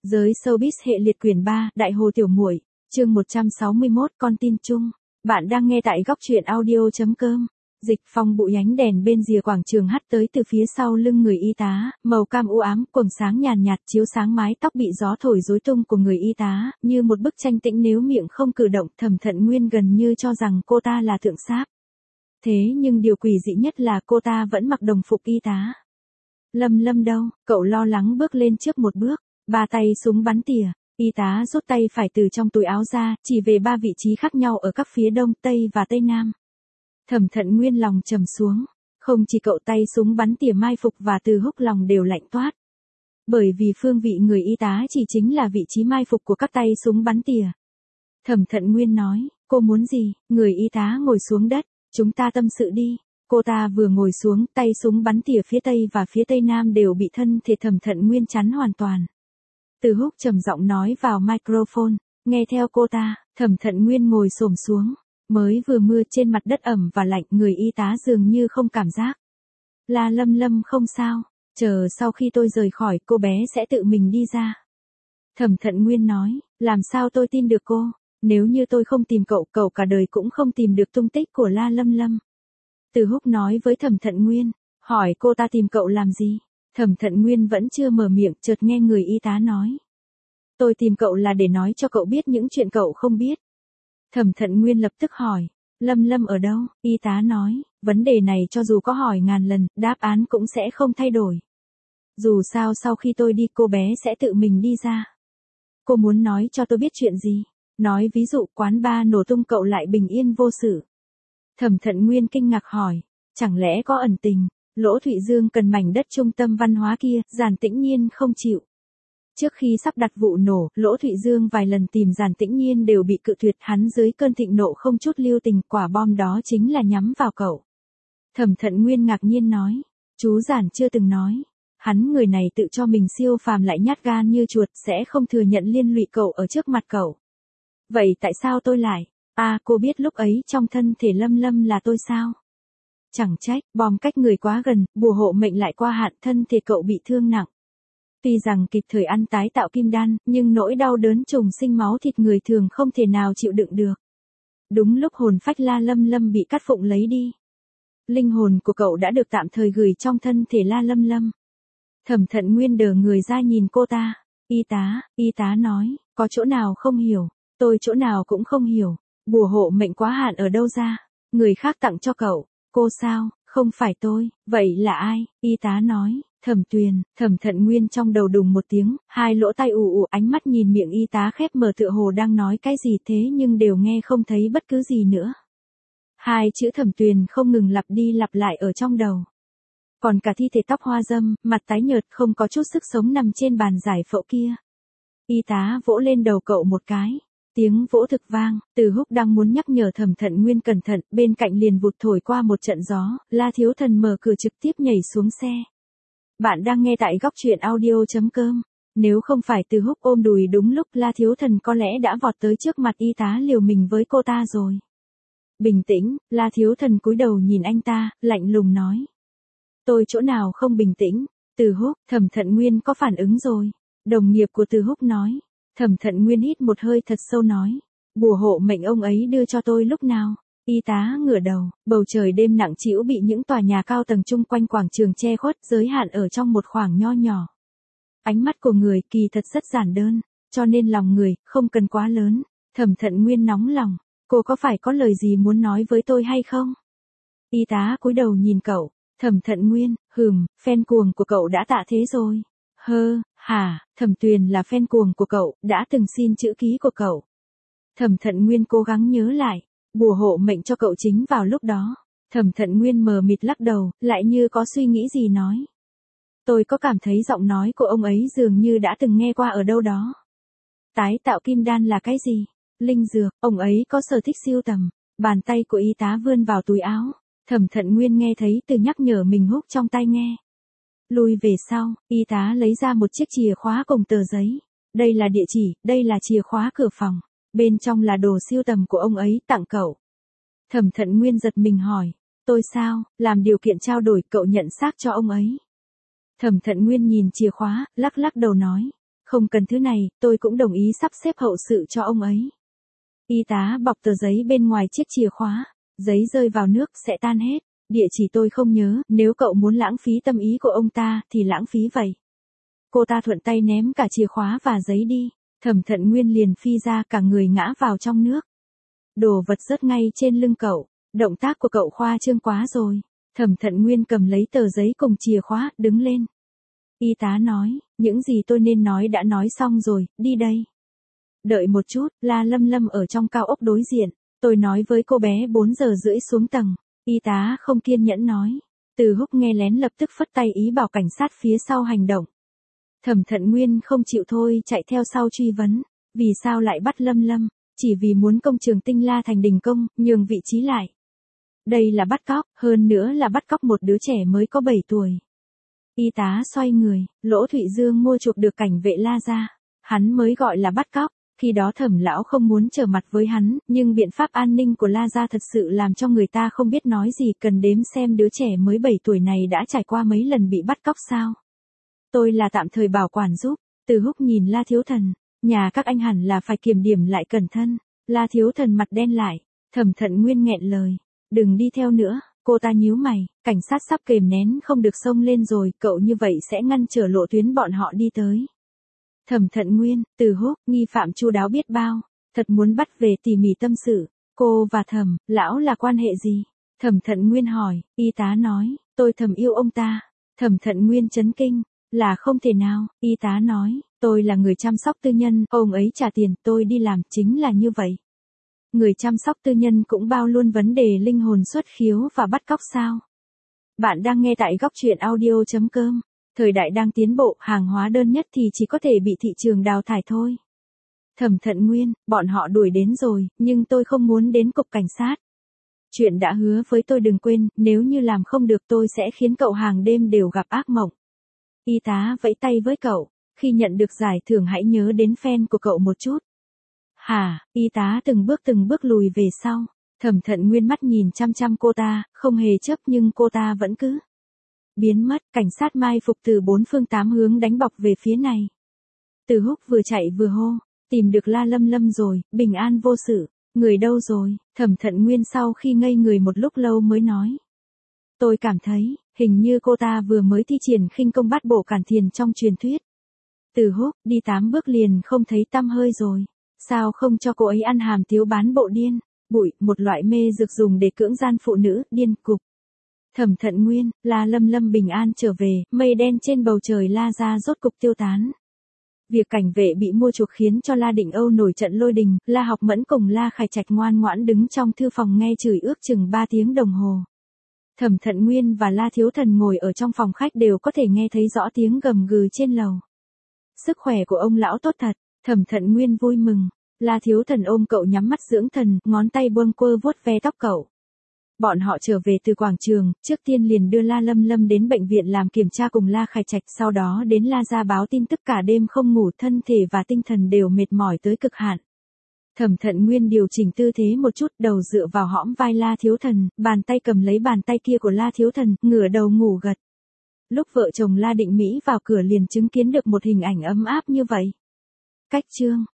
Giới showbiz hệ liệt quyển 3, Đại Hồ Tiểu Muội, chương 161, con tin chung. Bạn đang nghe tại góc truyện audio.com. Dịch Phong bụi ánh đèn bên rìa quảng trường hắt tới từ phía sau lưng người y tá, màu cam u ám, quầng sáng nhàn nhạt chiếu sáng mái tóc bị gió thổi rối tung của người y tá, như một bức tranh tĩnh nếu miệng không cử động. Thẩm Thận Nguyên gần như cho rằng cô ta là thượng sáp. Thế nhưng điều quỷ dị nhất là cô ta vẫn mặc đồng phục y tá. Lâm Lâm đâu? Cậu lo lắng bước lên trước một bước. Ba tay súng bắn tỉa, y tá rút tay phải từ trong túi áo ra, chỉ về ba vị trí khác nhau ở các phía đông, tây và tây nam. Thẩm Thận Nguyên lòng trầm xuống, không chỉ cậu tay súng bắn tỉa mai phục và Từ Húc lòng đều lạnh toát. Bởi vì phương vị người y tá chỉ chính là vị trí mai phục của các tay súng bắn tỉa. Thẩm Thận Nguyên nói, cô muốn gì? Người y tá ngồi xuống đất, chúng ta tâm sự đi. Cô ta vừa ngồi xuống, tay súng bắn tỉa phía tây và phía tây nam đều bị thân thể Thẩm Thận Nguyên chắn hoàn toàn. Từ Húc trầm giọng nói vào microphone, nghe theo cô ta. Thẩm Thận Nguyên ngồi xổm xuống, mới vừa mưa trên mặt đất ẩm và lạnh, người y tá dường như không cảm giác. La Lâm Lâm không sao, chờ sau khi tôi rời khỏi cô bé sẽ tự mình đi ra. Thẩm Thận Nguyên nói, làm sao tôi tin được cô, nếu như tôi không tìm cậu, cậu cả đời cũng không tìm được tung tích của La Lâm Lâm. Từ Húc nói với Thẩm Thận Nguyên, hỏi cô ta tìm cậu làm gì? Thẩm Thận Nguyên vẫn chưa mở miệng, chợt nghe người y tá nói. Tôi tìm cậu là để nói cho cậu biết những chuyện cậu không biết. Thẩm Thận Nguyên lập tức hỏi, Lâm Lâm ở đâu? Y tá nói, vấn đề này cho dù có hỏi ngàn lần, đáp án cũng sẽ không thay đổi. Dù sao sau khi tôi đi cô bé sẽ tự mình đi ra. Cô muốn nói cho tôi biết chuyện gì? Nói ví dụ quán bar nổ tung cậu lại bình yên vô sự. Thẩm Thận Nguyên kinh ngạc hỏi, chẳng lẽ có ẩn tình? Lỗ Thụy Dương cần mảnh đất trung tâm văn hóa kia, Giản Tĩnh Nhiên không chịu. Trước khi sắp đặt vụ nổ, Lỗ Thụy Dương vài lần tìm Giản Tĩnh Nhiên đều bị cự tuyệt, hắn dưới cơn thịnh nộ không chút lưu tình, quả bom đó chính là nhắm vào cậu. Thẩm Thận Nguyên ngạc nhiên nói, chú Giản chưa từng nói. Hắn người này tự cho mình siêu phàm lại nhát gan như chuột, sẽ không thừa nhận liên lụy cậu ở trước mặt cậu. Vậy tại sao tôi lại? Cô biết lúc ấy trong thân thể Lâm Lâm là tôi sao? Chẳng trách, bom cách người quá gần, bùa hộ mệnh lại qua hạn, thân thể cậu bị thương nặng. Tuy rằng kịp thời ăn tái tạo kim đan, nhưng nỗi đau đớn trùng sinh máu thịt người thường không thể nào chịu đựng được. Đúng lúc hồn phách La Lâm Lâm bị cắt phụng lấy đi. Linh hồn của cậu đã được tạm thời gửi trong thân thể La Lâm Lâm. Thẩm Thận Nguyên đờ người ra nhìn cô ta. Y tá nói, có chỗ nào không hiểu? Tôi chỗ nào cũng không hiểu. Bùa hộ mệnh quá hạn ở đâu ra? Người khác tặng cho cậu. Cô sao? Không phải tôi. Vậy là ai? Y tá nói, Thẩm Tuyền. Thẩm Thận Nguyên trong đầu đùng một tiếng, hai lỗ tai ù ù, ánh mắt nhìn miệng y tá khép mở tựa hồ đang nói cái gì thế nhưng đều nghe không thấy bất cứ gì nữa. Hai chữ Thẩm Tuyền không ngừng lặp đi lặp lại ở trong đầu. Còn cả thi thể tóc hoa dâm, mặt tái nhợt không có chút sức sống nằm trên bàn giải phẫu kia. Y tá vỗ lên đầu cậu một cái. Tiếng vỗ thực vang, Từ Húc đang muốn nhắc nhở Thẩm Thận Nguyên cẩn thận, bên cạnh liền vụt thổi qua một trận gió, La Thiếu Thần mở cửa trực tiếp nhảy xuống xe. Bạn đang nghe tại góc truyện audio.com. Nếu không phải Từ Húc ôm đùi đúng lúc, La Thiếu Thần có lẽ đã vọt tới trước mặt y tá liều mình với cô ta rồi. Bình tĩnh, La Thiếu Thần cúi đầu nhìn anh ta, lạnh lùng nói. Tôi chỗ nào không bình tĩnh? Từ Húc, Thẩm Thận Nguyên có phản ứng rồi. Đồng nghiệp của Từ Húc nói. Thẩm Thận Nguyên hít một hơi thật sâu nói. Bùa hộ mệnh ông ấy đưa cho tôi lúc nào? Y tá ngửa đầu, bầu trời đêm nặng trĩu bị những tòa nhà cao tầng chung quanh quảng trường che khuất, giới hạn ở trong một khoảng nho nhỏ. Ánh mắt của người kỳ thật rất giản đơn, cho nên lòng người không cần quá lớn. Thẩm Thận Nguyên nóng lòng, cô có phải có lời gì muốn nói với tôi hay không? Y tá cúi đầu nhìn cậu. Thẩm Thận Nguyên, fan cuồng của cậu đã tạ thế rồi. Thẩm Tuyền là fan cuồng của cậu, đã từng xin chữ ký của cậu. Thẩm Thận Nguyên cố gắng nhớ lại, bùa hộ mệnh cho cậu chính vào lúc đó. Thẩm Thận Nguyên mờ mịt lắc đầu, lại như có suy nghĩ gì nói. Tôi có cảm thấy giọng nói của ông ấy dường như đã từng nghe qua ở đâu đó. Tái tạo kim đan là cái gì? Linh dược, ông ấy có sở thích sưu tầm. Bàn tay của y tá vươn vào túi áo. Thẩm Thận Nguyên nghe thấy từ nhắc nhở mình húc trong tai nghe. Lùi về sau, y tá lấy ra một chiếc chìa khóa cùng tờ giấy. Đây là địa chỉ, đây là chìa khóa cửa phòng. Bên trong là đồ sưu tầm của ông ấy tặng cậu. Thẩm Thận Nguyên giật mình hỏi, tôi sao, làm điều kiện trao đổi cậu nhận xác cho ông ấy. Thẩm Thận Nguyên nhìn chìa khóa, lắc lắc đầu nói, Không cần thứ này, tôi cũng đồng ý sắp xếp hậu sự cho ông ấy. Y tá bọc tờ giấy bên ngoài chiếc chìa khóa, giấy rơi vào nước sẽ tan hết, địa chỉ tôi không nhớ, nếu cậu muốn lãng phí tâm ý của ông ta thì lãng phí vậy. Cô ta thuận tay ném cả chìa khóa và giấy đi, Thẩm Thận Nguyên liền phi ra cả người ngã vào trong nước. Đồ vật rớt ngay trên lưng cậu, động tác của cậu khoa trương quá rồi. Thẩm Thận Nguyên cầm lấy tờ giấy cùng chìa khóa, đứng lên. Y tá nói, những gì tôi nên nói đã nói xong rồi, đi đây. Đợi một chút, La Lâm Lâm ở trong cao ốc đối diện, tôi nói với cô bé 4 giờ rưỡi xuống tầng. Y tá không kiên nhẫn nói. Từ Húc nghe lén lập tức phất tay ý bảo cảnh sát phía sau hành động. Thẩm Thận Nguyên không chịu thôi chạy theo sau truy vấn. Vì sao lại bắt Lâm Lâm? Chỉ vì muốn công trường Tinh La thành đình công, nhường vị trí lại. Đây là bắt cóc, hơn nữa là bắt cóc một đứa trẻ mới có 7 tuổi. Y tá xoay người, Lỗ Thụy Dương mua chuộc được cảnh vệ La ra. Hắn mới gọi là bắt cóc. Khi đó Thẩm lão không muốn trở mặt với hắn, nhưng biện pháp an ninh của La gia thật sự làm cho người ta không biết nói gì, cần đếm xem đứa trẻ mới 7 tuổi này đã trải qua mấy lần bị bắt cóc sao. Tôi là tạm thời bảo quản giúp. Từ Húc nhìn La Thiếu Thần, nhà các anh hẳn là phải kiểm điểm lại cẩn thận. La Thiếu Thần mặt đen lại, Thẩm Thận Nguyên nghẹn lời, đừng đi theo nữa. Cô ta nhíu mày, cảnh sát sắp kềm nén không được xông lên rồi, cậu như vậy sẽ ngăn trở lộ tuyến bọn họ đi tới. Thẩm Thận Nguyên, Từ Húc, nghi phạm chu đáo biết bao, thật muốn bắt về tỉ mỉ tâm sự. Cô và Thẩm lão là quan hệ gì? Thẩm Thận Nguyên hỏi. Y tá nói, tôi thầm yêu ông ta. Thẩm Thận Nguyên chấn kinh, là không thể nào. Y tá nói, tôi là người chăm sóc tư nhân, ông ấy trả tiền, tôi đi làm, chính là như vậy. Người chăm sóc tư nhân cũng bao luôn vấn đề linh hồn xuất khiếu và bắt cóc sao? Bạn đang nghe tại góc truyện audio.com. Thời đại đang tiến bộ, hàng hóa đơn nhất thì chỉ có thể bị thị trường đào thải thôi. Thẩm Thận Nguyên, bọn họ đuổi đến rồi, nhưng tôi không muốn đến cục cảnh sát. Chuyện đã hứa với tôi đừng quên, nếu như làm không được tôi sẽ khiến cậu hàng đêm đều gặp ác mộng. Y tá vẫy tay với cậu, khi nhận được giải thưởng hãy nhớ đến fan của cậu một chút. Hả? Y tá từng bước lùi về sau. Thẩm Thận Nguyên mắt nhìn chăm chăm cô ta, không hề chấp nhưng cô ta vẫn cứ biến mất. Cảnh sát mai phục từ 4 phương 8 hướng đánh bọc về phía này. Từ Húc vừa chạy vừa hô, tìm được La Lâm Lâm rồi, bình an vô sự. Người đâu rồi? Thẩm Thận Nguyên sau khi ngây người một lúc lâu mới nói. Tôi cảm thấy, hình như cô ta vừa mới thi triển khinh công bắt bộ cản thiền trong truyền thuyết. Từ Húc, đi 8 bước liền không thấy tăm hơi rồi. Sao không cho cô ấy ăn hàm tiếu bán bộ điên? Bụi, một loại mê dược dùng để cưỡng gian phụ nữ, điên cục. Thẩm Thận Nguyên, La Lâm Lâm bình an trở về, mây đen trên bầu trời La ra rốt cục tiêu tán. Việc cảnh vệ bị mua chuộc khiến cho La Định Âu nổi trận lôi đình, La Học Mẫn cùng La Khải Trạch ngoan ngoãn đứng trong thư phòng nghe chửi ước chừng 3 tiếng đồng hồ. Thẩm Thận Nguyên và La Thiếu Thần ngồi ở trong phòng khách đều có thể nghe thấy rõ tiếng gầm gừ trên lầu. Sức khỏe của ông lão tốt thật, Thẩm Thận Nguyên vui mừng. La Thiếu Thần ôm cậu nhắm mắt dưỡng thần, ngón tay buông quơ vuốt ve tóc cậu. Bọn họ trở về từ quảng trường, trước tiên liền đưa La Lâm Lâm đến bệnh viện làm kiểm tra cùng La Khải Trạch, sau đó đến La gia báo tin tức cả đêm không ngủ, thân thể và tinh thần đều mệt mỏi tới cực hạn. Thẩm Thận Nguyên điều chỉnh tư thế một chút, đầu dựa vào hõm vai La Thiếu Thần, bàn tay cầm lấy bàn tay kia của La Thiếu Thần, ngửa đầu ngủ gật. Lúc vợ chồng La Định Mỹ vào cửa liền chứng kiến được một hình ảnh ấm áp như vậy. Cách chương